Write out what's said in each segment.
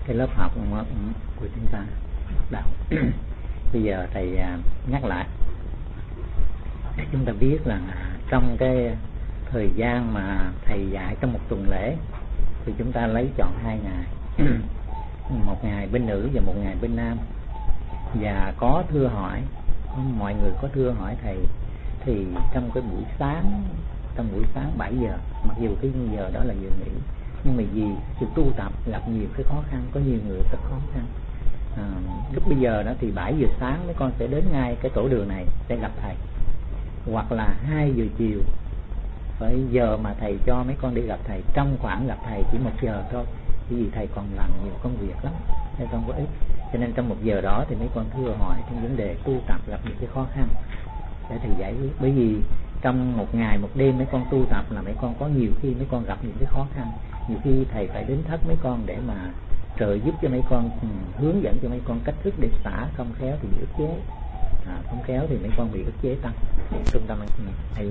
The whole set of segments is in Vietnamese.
cái lớp học của chúng ta bắt đầu. Bây giờ thầy nhắc lại để chúng ta biết là trong cái thời gian mà thầy dạy trong một tuần lễ thì chúng ta lấy chọn 2 ngày, một ngày bên nữ và một ngày bên nam. Và có thưa hỏi, mọi người có thưa hỏi thầy thì trong cái buổi sáng 7 giờ, mặc dù cái giờ đó là giờ nghỉ, nhưng mà vì sự tu tập gặp nhiều cái khó khăn, có nhiều người rất khó khăn. Lúc bây giờ đó thì 7 giờ sáng mấy con sẽ đến ngay cái tổ đường này để gặp thầy, hoặc là 2 giờ chiều, phải giờ mà thầy cho mấy con đi gặp thầy. Trong khoảng gặp thầy chỉ 1 giờ thôi, bởi vì thầy còn làm nhiều công việc lắm, thầy không có ít, cho nên trong 1 giờ đó thì mấy con thưa hỏi trong vấn đề tu tập gặp những cái khó khăn để thầy giải quyết. Bởi vì trong 1 ngày 1 đêm mấy con tu tập là mấy con có nhiều khi mấy con gặp những cái khó khăn, nhiều khi thầy phải đến thất mấy con để mà trợ giúp cho mấy con, hướng dẫn cho mấy con cách thức để xả, không khéo thì bị ức chế, không khéo thì mấy con bị ức chế tăng. Trung tâm thầy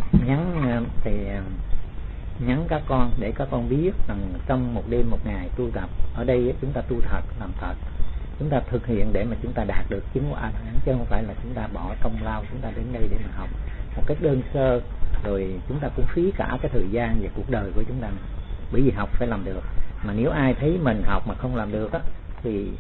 nhắn các con để các con biết rằng trong 1 đêm 1 ngày tu tập ở đây chúng ta tu thật, làm thật, chúng ta thực hiện để mà chúng ta đạt được chứng ngộ A Tỳ, chứ không phải là chúng ta bỏ công lao chúng ta đến đây để mà học một cách đơn sơ rồi chúng ta cũng phí cả cái thời gian và cuộc đời của chúng ta. Bởi vì học phải làm được, mà nếu ai thấy mình học mà không làm được á thì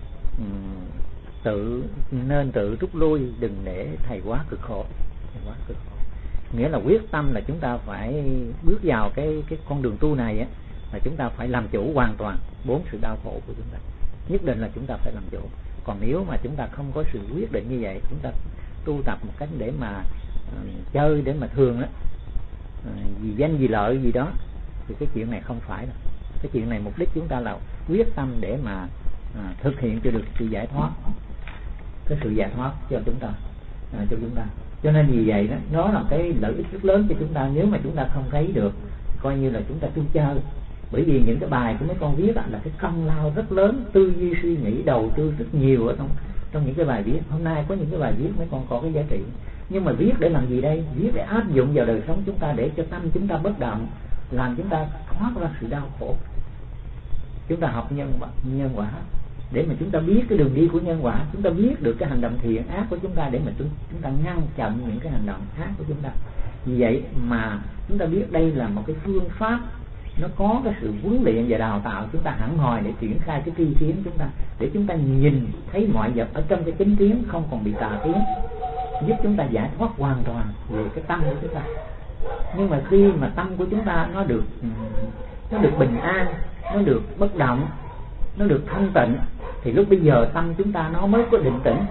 nên tự rút lui, đừng để thầy quá cực khổ. Nghĩa là quyết tâm là chúng ta phải bước vào cái con đường tu này á, là chúng ta phải làm chủ hoàn toàn 4 sự đau khổ của chúng ta. Nhất định là chúng ta phải làm chủ. Còn nếu mà chúng ta không có sự quyết định như vậy, chúng ta tu tập một cách để mà chơi, để mà thường á, vì danh vì lợi gì đó, thì cái chuyện này không phải đâu. Cái chuyện này mục đích chúng ta là quyết tâm để mà thực hiện cho được sự giải thoát, cái sự giải thoát cho chúng ta, cho nên vì vậy đó, nó là cái lợi ích rất lớn cho chúng ta. Nếu mà chúng ta không thấy được, coi như là chúng ta tu chơi. Bởi vì những cái bài của mấy con viết là cái công lao rất lớn, tư duy suy nghĩ đầu tư rất nhiều ở trong những cái bài viết. Hôm nay có những cái bài viết mấy con có cái giá trị, nhưng mà viết để làm gì đây? Viết để áp dụng vào đời sống chúng ta, để cho tâm chúng ta bất động, làm chúng ta thoát ra sự đau khổ. Chúng ta học nhân quả để mà chúng ta biết cái đường đi của nhân quả, chúng ta biết được cái hành động thiện ác của chúng ta để mà chúng ta ngăn chặn những cái hành động ác của chúng ta. Vì vậy mà chúng ta biết đây là một cái phương pháp, nó có cái sự huấn luyện và đào tạo chúng ta hẳn hoi để triển khai cái tri kiến chúng ta, để chúng ta nhìn thấy mọi vật ở trong cái chánh kiến, không còn bị tà kiến, giúp chúng ta giải thoát hoàn toàn về cái tâm của chúng ta. Nhưng mà khi mà tâm của chúng ta nó được bình an, nó được bất động, nó được thanh tịnh, thì lúc bây giờ tâm chúng ta nó mới có định tĩnh.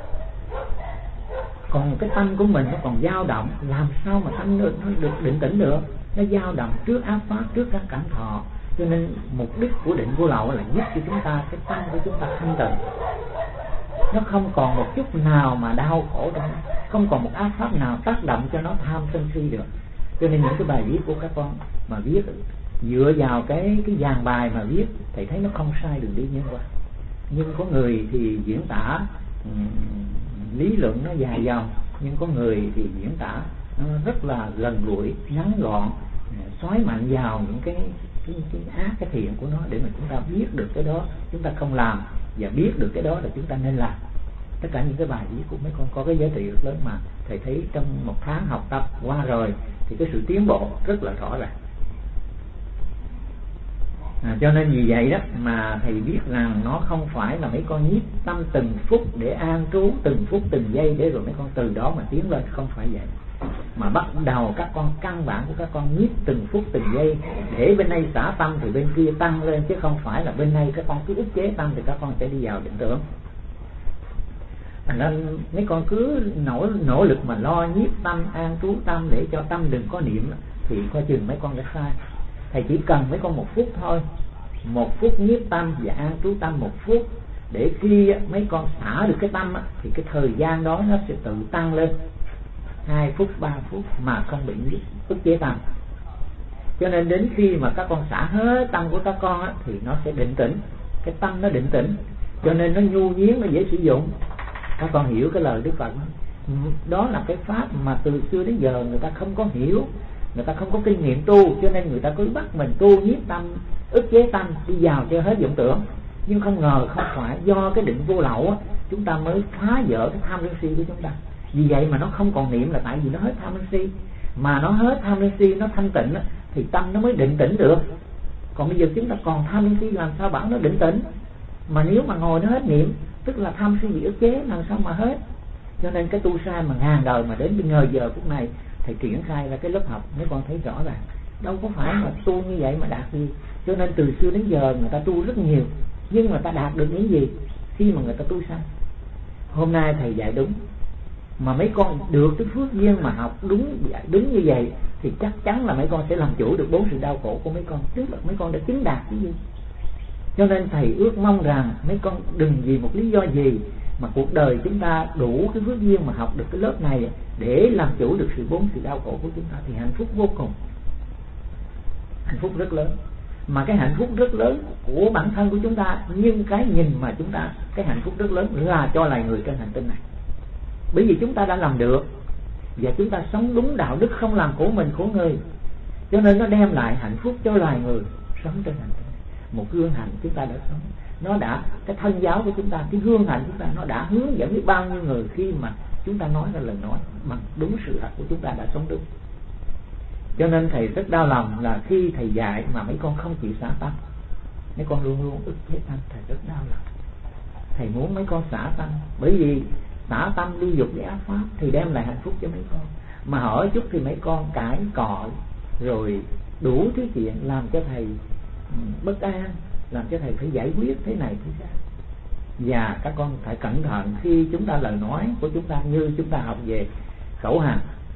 Còn cái tâm của mình nó còn dao động, làm sao mà tâm nó được định tĩnh được? Nó dao động trước ác pháp, trước các cảnh thọ. Cho nên mục đích của định vô lậu là giúp cho chúng ta, cái tâm của chúng ta thanh tịnh, nó không còn một chút nào mà đau khổ trong nó, không còn một ác pháp nào tác động cho nó tham sân si được. Cho nên những cái bài viết của các con mà viết dựa vào cái dàn bài mà viết, thầy thấy nó không sai đường đi nhân quả. Nhưng có người thì diễn tả lý luận nó dài dòng, nhưng có người thì diễn tả nó rất là gần gũi, ngắn gọn, xoáy mạnh vào những cái ác, cái thiện của nó, để mà chúng ta biết được cái đó chúng ta không làm, và biết được cái đó là chúng ta nên làm. Tất cả những cái bài viết của mấy con có cái giá trị rất lớn, mà thầy thấy trong 1 tháng học tập qua rồi thì cái sự tiến bộ rất là rõ ràng. Cho nên vì vậy đó mà thầy biết rằng nó không phải là mấy con nhiếp tâm từng phút để an trú, từng phút từng giây để rồi mấy con từ đó mà tiến lên, không phải vậy. Mà bắt đầu các con, căn bản của các con nhiếp từng phút từng giây, để bên đây xả tâm thì bên kia tăng lên, chứ không phải là bên đây các con cứ ức chế tâm thì các con sẽ đi vào định tưởng. Nên mấy con cứ nỗ lực mà lo nhiếp tâm, an trú tâm để cho tâm đừng có niệm, thì coi chừng mấy con đã sai. Thầy chỉ cần mấy con 1 phút thôi, 1 phút nhiếp tâm và an trú tâm 1 phút, để khi mấy con xả được cái tâm thì cái thời gian đó nó sẽ tự tăng lên 2 phút, 3 phút mà không bị ức chế tâm. Cho nên đến khi mà các con xả hết tâm của các con thì nó sẽ định tĩnh, cái tâm nó định tĩnh, cho nên nó nhu nhiến, nó dễ sử dụng. Các con hiểu cái lời Đức Phật đó là cái pháp mà từ xưa đến giờ người ta không có hiểu, người ta không có kinh nghiệm tu, cho nên người ta cứ bắt mình tu nhiếp tâm, ức chế tâm, đi vào cho hết vọng tưởng. Nhưng không ngờ không phải do cái định vô lậu á, chúng ta mới phá vỡ cái tham sân si của chúng ta. Vì vậy mà nó không còn niệm là tại vì nó hết tham sân si. Mà nó hết tham sân si, nó thanh tịnh á, thì tâm nó mới định tĩnh được. Còn bây giờ chúng ta còn tham sân si, làm sao bảo nó định tĩnh? Mà nếu mà ngồi nó hết niệm, tức là tham si bị ức chế, làm sao mà hết? Cho nên cái tu sai mà ngàn đời mà đến bây giờ phút này thầy triển khai ra cái lớp học, mấy con thấy rõ ràng đâu có phải mà tu như vậy mà đạt gì. Cho nên từ xưa đến giờ người ta tu rất nhiều, nhưng mà ta đạt được những gì khi mà người ta tu sai? Hôm nay thầy dạy đúng, mà mấy con được cái phước duyên mà học đúng như vậy, thì chắc chắn là mấy con sẽ làm chủ được 4 sự đau khổ của mấy con, tức là mấy con đã chứng đạt cái gì. Cho nên thầy ước mong rằng mấy con đừng vì một lý do gì mà cuộc đời chúng ta đủ cái phước duyên mà học được cái lớp này để làm chủ được 4 sự đau khổ của chúng ta, thì hạnh phúc vô cùng, hạnh phúc rất lớn. Mà cái hạnh phúc rất lớn của bản thân của chúng ta, nhưng cái nhìn mà chúng ta, cái hạnh phúc rất lớn là cho loài người trên hành tinh này. Bởi vì chúng ta đã làm được và chúng ta sống đúng đạo đức, không làm khổ mình khổ người, cho nên nó đem lại hạnh phúc cho loài người sống trên hành tinh. Một gương hạnh chúng ta đã sống, nó đã, cái thân giáo của chúng ta, cái gương hạnh chúng ta, nó đã hướng dẫn biết bao nhiêu người khi mà chúng ta nói ra lời nói bằng đúng sự thật của chúng ta đã sống đúng. Cho nên thầy rất đau lòng là khi thầy dạy mà mấy con không chịu xả tâm, mấy con luôn luôn ức chế tâm. Thầy rất đau lòng. Thầy muốn mấy con xả tâm, bởi vì xả tâm ly dục với ác pháp thì đem lại hạnh phúc cho mấy con. Mà hỏi chút thì mấy con cãi cọ rồi đủ thứ chuyện làm cho thầy bất an, làm cho thầy phải giải quyết thế này thế khác. Và các con phải cẩn thận khi chúng ta lời nói của chúng ta, như chúng ta học về khẩu hành,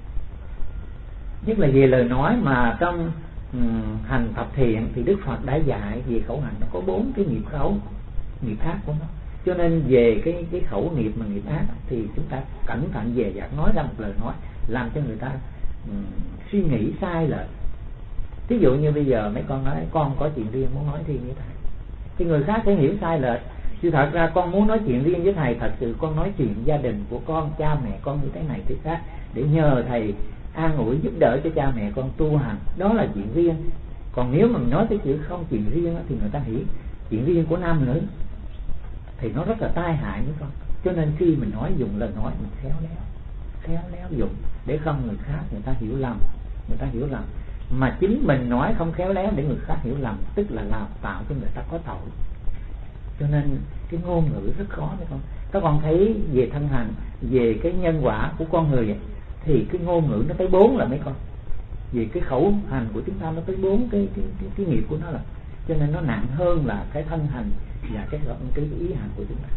nhất là về lời nói mà trong hành thập thiện thì Đức Phật đã dạy về khẩu hành, nó có 4 cái nghiệp khẩu, nghiệp ác của nó. Cho nên về cái khẩu nghiệp mà nghiệp ác thì chúng ta cẩn thận về và nói ra một lời nói làm cho người ta suy nghĩ sai lệch. Ví dụ như bây giờ mấy con nói con có chuyện riêng muốn nói riêng với thầy, thì người khác sẽ hiểu sai lệch. Chứ thật ra con muốn nói chuyện riêng với thầy, thật sự con nói chuyện gia đình của con, cha mẹ con như thế này thế khác, để nhờ thầy an ủi giúp đỡ cho cha mẹ con tu hành, đó là chuyện riêng. Còn nếu mà mình nói cái chữ không chuyện riêng thì người ta hiểu chuyện riêng của nam nữ, thì nó rất là tai hại với con. Cho nên khi mình nói dùng lời nói mình khéo léo dùng, để không người khác người ta hiểu lầm, mà chính mình nói không khéo léo để người khác hiểu lầm, tức là làm tạo cho người ta có tội. Cho nên cái ngôn ngữ rất khó đấy con. Các con thấy về thân hành, về cái nhân quả của con người ấy, thì cái ngôn ngữ nó tới 4 là mấy con. Vì cái khẩu hành của chúng ta nó tới 4 cái nghiệp của nó là, cho nên nó nặng hơn là cái thân hành và cái ý hành của chúng ta.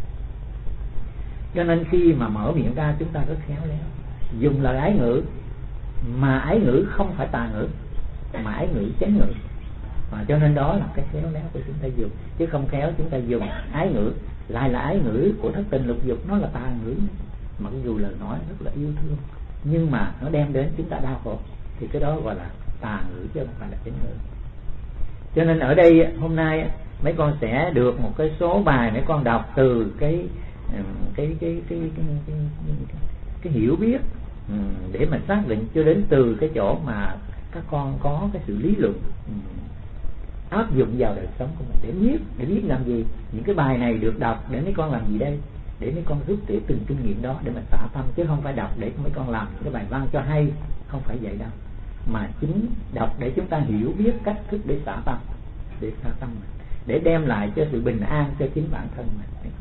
Cho nên khi mà mở miệng ra chúng ta rất khéo léo, dùng lời ái ngữ, mà ái ngữ không phải tà ngữ, mà ái ngữ chánh ngữ. Và cho nên đó là cái khéo léo của chúng ta dùng, chứ không khéo chúng ta dùng ái ngữ, lại là ái ngữ của thất tình lục dục, nó là tà ngữ. Mặc dù lời nói rất là yêu thương, nhưng mà nó đem đến chúng ta đau khổ, thì cái đó gọi là tà ngữ chứ không phải là chánh ngữ. Cho nên ở đây hôm nay mấy con sẽ được một cái số bài mấy con đọc từ cái hiểu biết, để mà xác định cho đến từ cái chỗ mà các con có cái sự lý luận áp dụng vào đời sống của mình, để biết làm gì. Những cái bài này được đọc để mấy con làm gì đây? Để mấy con rút tỉa từng kinh nghiệm đó để mà xả tâm, chứ không phải đọc để mấy con làm những cái bài văn cho hay, không phải vậy đâu. Mà chính đọc để chúng ta hiểu biết cách thức để xả tâm, để đem lại cho sự bình an cho chính bản thân mình.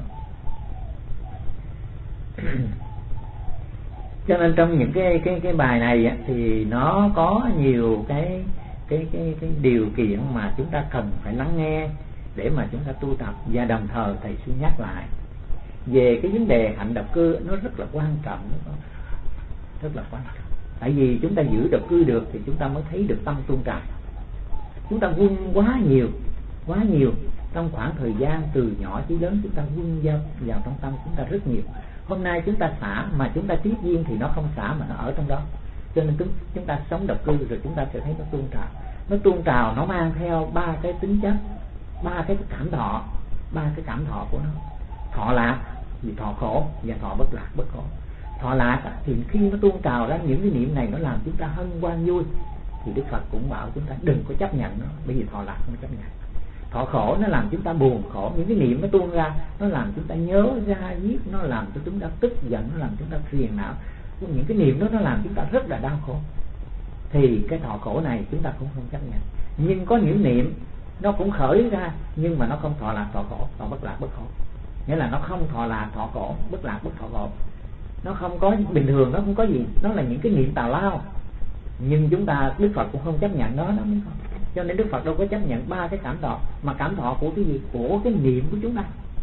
Cho nên trong những cái bài này thì nó có nhiều cái điều kiện mà chúng ta cần phải lắng nghe để mà chúng ta tu tập. Và đồng thời thầy xin nhắc lại về cái vấn đề hạnh độc cư, nó rất là quan trọng, rất là quan trọng. Tại vì chúng ta giữ độc cư được thì chúng ta mới thấy được tâm tôn trào. Chúng ta vun quá nhiều trong khoảng thời gian từ nhỏ chí lớn, chúng ta vun vào trong tâm chúng ta rất nhiều. Hôm nay chúng ta xả mà chúng ta tiếp duyên thì nó không xả mà nó ở trong đó. Cho nên chúng ta sống độc cư rồi chúng ta sẽ thấy nó tuôn trào. Nó tuôn trào, nó mang theo 3 cái tính chất, 3 cái cảm thọ của nó. Thọ lạc vì thọ khổ, và thọ bất lạc bất khổ. Thọ lạc thì khi nó tuôn trào ra những cái niệm này, nó làm chúng ta hân hoan vui, thì Đức Phật cũng bảo chúng ta đừng có chấp nhận nó, bởi vì thọ lạc không chấp nhận. Thọ khổ nó làm chúng ta buồn khổ, những cái niệm nó tuôn ra nó làm chúng ta nhớ ra giết, nó làm cho chúng ta tức giận, nó làm chúng ta phiền não. Những cái niệm đó nó làm chúng ta rất là đau khổ. Thì cái thọ khổ này chúng ta cũng không chấp nhận. Nhưng có những niệm nó cũng khởi ra, nhưng mà nó không thọ lạc thọ khổ, thọ bất lạc bất khổ. Nghĩa là nó không thọ lạc thọ khổ, bất lạc bất thọ khổ. Nó không có bình thường, nó không có gì, nó là những cái niệm tào lao. Nhưng chúng ta, Đức Phật cũng không chấp nhận nó mới không. Cho nên Đức Phật đâu có chấp nhận ba cái cảm thọ. Mà cảm thọ của cái gì? Của cái niệm của chúng ta.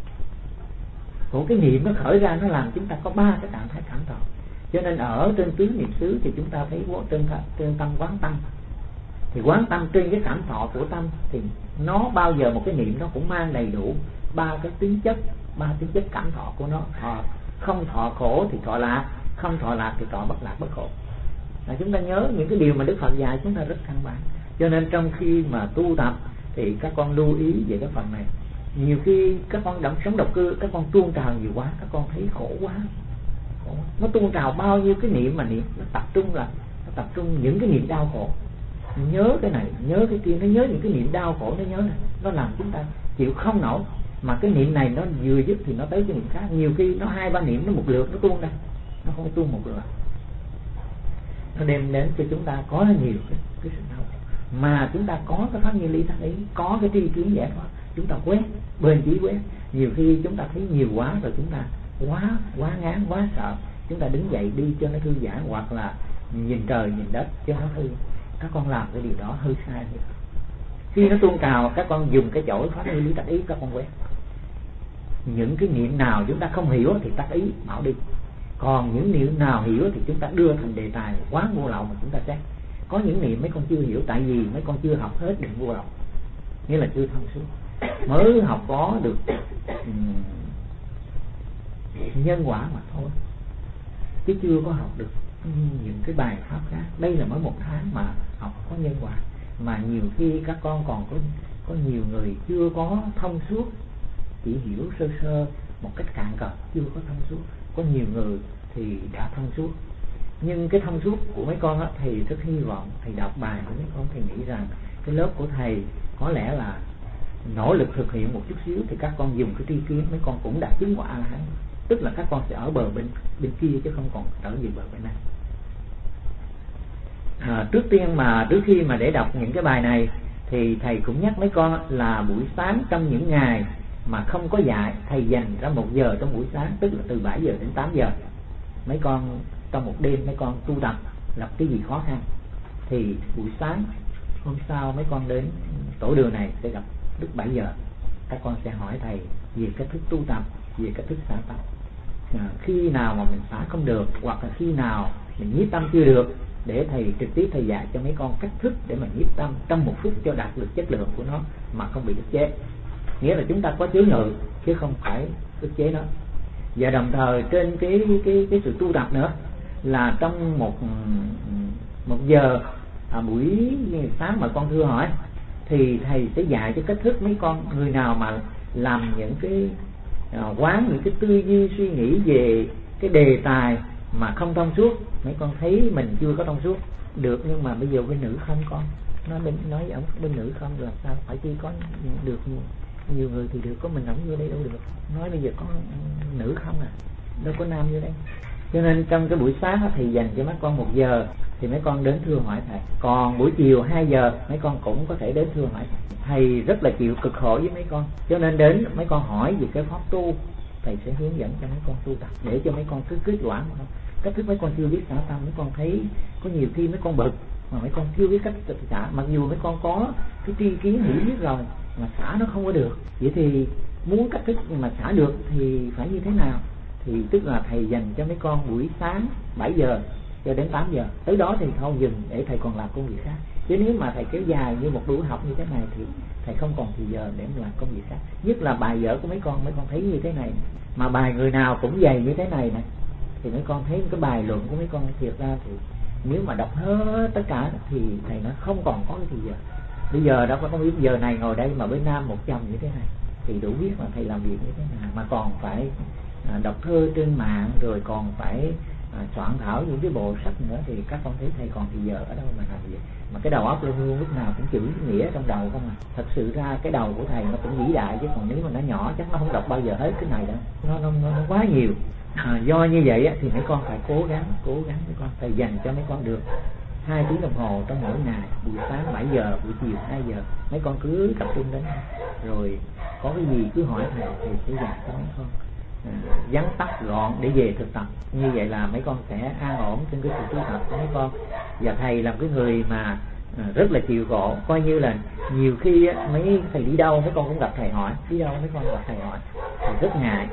Của cái niệm nó khởi ra, nó làm chúng ta có ba cái trạng thái cảm thọ. Cho nên ở trên tứ niệm xứ thì chúng ta thấy trên tâm quán tâm. Thì quán tâm trên cái cảm thọ của tâm thì nó bao giờ một cái niệm nó cũng mang đầy đủ ba cái tính chất, ba tính chất cảm thọ của nó. Không thọ khổ thì thọ lạc, không thọ lạc thì thọ bất lạc bất khổ. Chúng ta nhớ những cái điều mà Đức Phật dạy chúng ta rất căn bản. Cho nên trong khi mà tu tập thì các con lưu ý về cái phần này. Nhiều khi các con sống độc cư, các con tuôn trào nhiều quá, các con thấy khổ quá. Nó tuôn trào bao nhiêu cái niệm mà niệm, nó tập trung những cái niệm đau khổ. Nhớ cái này, nhớ cái kia, nó nhớ những cái niệm đau khổ, nó nhớ này, nó làm chúng ta chịu không nổi. Mà cái niệm này nó vừa dứt thì nó tới cái niệm khác. Nhiều khi nó 2-3 niệm nó một lượt nó tuôn ra, nó không tuôn một lượt. Nó đem đến cho chúng ta có nhiều cái sự đau khổ. Mà chúng ta có cái pháp như lý tác ý, có cái tri kiến giải thoát, chúng ta quét, bền chí quét. Nhiều khi chúng ta thấy nhiều quá rồi chúng ta quá ngán, quá sợ, chúng ta đứng dậy đi cho nó thư giãn, hoặc là nhìn trời nhìn đất cho nó thư. Các con làm cái điều đó hơi sai. Khi nó tuôn trào, các con dùng cái chổi pháp như lý tác ý, các con quét. Những cái niệm nào chúng ta không hiểu thì tác ý bảo đi. Còn những niệm nào hiểu thì chúng ta đưa thành đề tài quán vô lậu mà chúng ta xét. Có những niệm mấy con chưa hiểu, tại vì mấy con chưa học hết định vô lậu, nghĩa là chưa thông suốt, mới học có được nhân quả mà thôi, chứ chưa có học được những cái bài pháp khác. Đây là mới 1 tháng mà học có nhân quả. Mà nhiều khi các con còn có nhiều người chưa có thông suốt, chỉ hiểu sơ sơ một cách cạn cợt, chưa có thông suốt. Có nhiều người thì đã thông suốt. Nhưng cái thông suốt của mấy con á, thầy rất hy vọng thầy đọc bài của mấy con, thầy nghĩ rằng cái lớp của thầy có lẽ là nỗ lực thực hiện một chút xíu thì các con dùng cái tri kiến, mấy con cũng đã chứng quả là, tức là các con sẽ ở bờ bên kia chứ không còn trở về bờ bên này. Trước khi mà để đọc những cái bài này thì thầy cũng nhắc mấy con là buổi sáng trong những ngày mà không có dạy, thầy dành ra 1 giờ trong buổi sáng, tức là từ 7 giờ đến 8 giờ. Mấy con trong một đêm mấy con tu tập, gặp cái gì khó khăn thì buổi sáng hôm sau mấy con đến tổ đường này sẽ gặp lúc 7 giờ. Các con sẽ hỏi thầy về cách thức tu tập, về cách thức xả tâm. Khi nào mà mình xả không được, hoặc là khi nào mình nhiếp tâm chưa được, để thầy trực tiếp thầy dạy cho mấy con cách thức để mà nhiếp tâm trong 1 phút cho đạt được chất lượng của nó mà không bị ức chế. Nghĩa là chúng ta có chướng ngại chứ không phải ức chế nó. Và đồng thời trên cái sự tu tập nữa là trong một giờ buổi sáng mà con thưa hỏi thì thầy sẽ dạy cho cách thức mấy con, người nào mà làm những cái quán những cái tư duy suy nghĩ về cái đề tài mà không thông suốt, mấy con thấy mình chưa có thông suốt được, nhưng mà bây giờ bên nữ không con nói ông bên nữ không làm sao, phải chi có được nhiều người thì được, có mình ổng như đây đâu được. Nói bây giờ có nữ không à, đâu có nam như đây. Cho nên trong cái buổi sáng thì dành cho mấy con 1 giờ thì mấy con đến thưa hỏi thầy. Còn buổi chiều 2 giờ mấy con cũng có thể đến thưa hỏi thầy. Thầy rất là chịu cực khổ với mấy con, cho nên đến mấy con hỏi về cái pháp tu, thầy sẽ hướng dẫn cho mấy con tu tập để cho mấy con cứ kết quả. Cách thức mấy con chưa biết xả tâm, mấy con thấy có nhiều khi mấy con bực mà mấy con chưa biết cách xả, mặc dù mấy con có cái tri kiến hiểu biết rồi mà xả nó không có được. Vậy thì muốn cách thức mà xả được thì phải như thế nào? Thì tức là thầy dành cho mấy con buổi sáng 7 giờ cho đến 8 giờ, tới đó thì thôi dừng để thầy còn làm công việc khác. Chứ nếu mà thầy kéo dài như một buổi học như thế này thì thầy không còn thì giờ để mà làm công việc khác. Nhất là bài vở của mấy con thấy như thế này, mà bài người nào cũng dày như thế này thì mấy con thấy cái bài luận của mấy con thiệt ra thì nếu mà đọc hết tất cả thì thầy nó không còn có cái thì giờ. Bây giờ đâu có biết giờ này ngồi đây mà bên Nam một chồng như thế này thì đủ biết là thầy làm việc như thế nào, mà còn phải đọc thơ trên mạng, rồi còn phải soạn thảo những cái bộ sách nữa thì các con thấy thầy còn thì giờ ở đâu mà làm gì, mà cái đầu óc luôn luôn lúc nào cũng chữ nghĩa trong đầu không à. Thật sự ra cái đầu của thầy nó cũng vĩ đại, chứ còn nếu mà nó nhỏ chắc nó không đọc bao giờ hết cái này đâu, nó quá nhiều. Do như vậy thì mấy con phải cố gắng mấy con thầy dành cho mấy con được 2 tiếng đồng hồ trong mỗi ngày, buổi sáng 7 giờ, buổi chiều 2 giờ, mấy con cứ tập trung đến, rồi có cái gì cứ hỏi thầy sẽ dạy cho mấy con vắn tắt gọn để về thực tập. Như vậy là mấy con sẽ an ổn trên cái sự tu tập của mấy con. Và thầy là cái người mà rất là chịu khổ, coi như là nhiều khi mấy thầy đi đâu mấy con cũng gặp thầy hỏi, đi đâu mấy con gặp thầy hỏi, thầy rất ngại.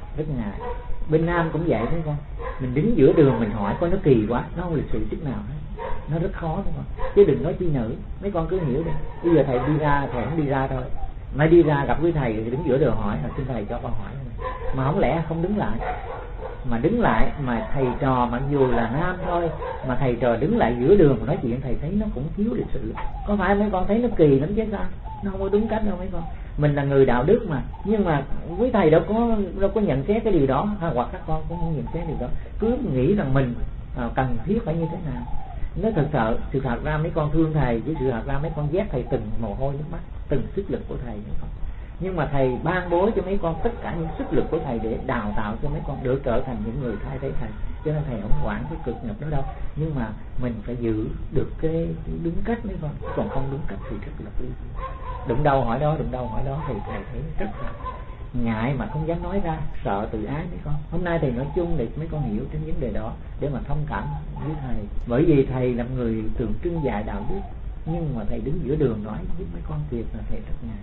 Bên Nam cũng vậy mấy con, mình đứng giữa đường mình hỏi coi nó kỳ quá, nó không lịch sự chút nào hết, nó rất khó đúng không? Chứ đừng nói chi nữ, mấy con cứ hiểu đi. Bây giờ thầy đi ra, thầy không đi ra thôi, mà đi ra gặp quý thầy thì đứng giữa đường hỏi, xin thầy cho con hỏi, mà không lẽ không đứng lại, mà đứng lại mà thầy trò mặc dù là nam thôi mà thầy trò đứng lại giữa đường mà nói chuyện, thầy thấy nó cũng thiếu lịch sự. Có phải mấy con thấy nó kỳ lắm chứ sao? Nó không có đúng cách đâu mấy con. Mình là người đạo đức mà, nhưng mà quý thầy đâu có nhận xét cái điều đó, hoặc các con cũng không nhận xét điều đó, cứ nghĩ rằng mình cần thiết phải như thế nào. Nếu sự thật ra mấy con thương thầy, chứ sự thật ra mấy con ghét thầy từng mồ hôi nước mắt, từng sức lực của thầy. Nhưng mà thầy ban bố cho mấy con tất cả những sức lực của thầy để đào tạo cho mấy con được trở thành những người thay thế thầy. Cho nên thầy không quản cái cực nhọc đó đâu, nhưng mà mình phải giữ được cái đúng cách mấy con, còn không đúng cách thì rất là nguy. Đụng đâu hỏi đó thì thầy thấy rất là ngại mà không dám nói ra, sợ tự ái mấy con. Hôm nay thầy nói chung để mấy con hiểu trên vấn đề đó, để mà thông cảm với thầy. Bởi vì thầy là người tượng trưng dạy đạo đức, nhưng mà thầy đứng giữa đường nói với mấy con việc là thầy rất ngại.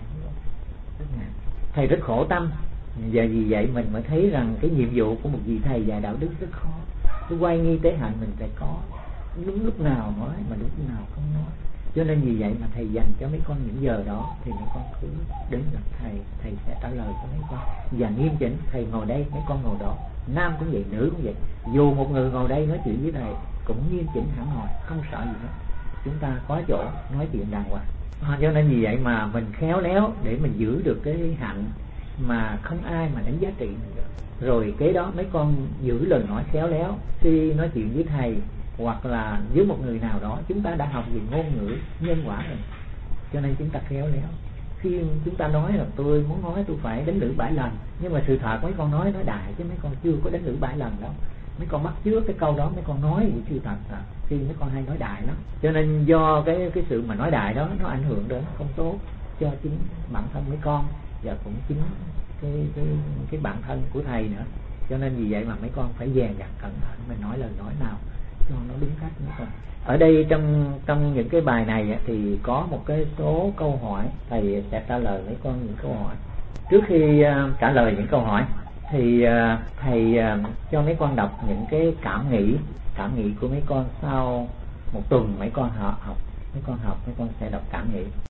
Thầy rất khổ tâm, và vì vậy mình mới thấy rằng cái nhiệm vụ của một vị thầy dạy đạo đức rất khó. Cái quay nghi tế hạnh mình phải có, đúng lúc nào nói mà đúng lúc nào không nói. Cho nên vì vậy mà thầy dành cho mấy con những giờ đó, thì mấy con cứ đến gặp thầy sẽ trả lời cho mấy con. Và nghiêm chỉnh, thầy ngồi đây, mấy con ngồi đó, nam cũng vậy, nữ cũng vậy. Dù một người ngồi đây nói chuyện với thầy cũng nghiêm chỉnh hẳn ngồi, không sợ gì hết. Chúng ta có chỗ nói chuyện đàng hoàng. Cho nên vì vậy mà mình khéo léo để mình giữ được cái hạnh mà không ai mà đánh giá trị mình được. Rồi kế đó mấy con giữ lời nói khéo léo khi nói chuyện với thầy hoặc là với một người nào đó. Chúng ta đã học về ngôn ngữ nhân quả rồi, cho nên chúng ta khéo léo. Khi chúng ta nói là tôi muốn nói tôi phải đánh lưỡi 7 lần, nhưng mà sự thật mấy con nói đại chứ mấy con chưa có đánh lưỡi 7 lần đâu. Mấy con bắt chước cái câu đó mấy con nói thì chưa thật khi mấy con hay nói đại lắm. Cho nên do cái sự mà nói đại đó nó ảnh hưởng đến không tốt cho chính bản thân mấy con và cũng chính cái bản thân của thầy nữa. Cho nên vì vậy mà mấy con phải dè dặt cẩn thận mình nói lời nói nào cho nó đúng cách mấy con. Ở đây trong những cái bài này thì có một cái số câu hỏi, thầy sẽ trả lời mấy con những câu hỏi. Trước khi trả lời những câu hỏi thì thầy cho mấy con đọc những cái cảm nghĩ của mấy con sau một tuần mấy con học, mấy con sẽ đọc cảm nghĩ.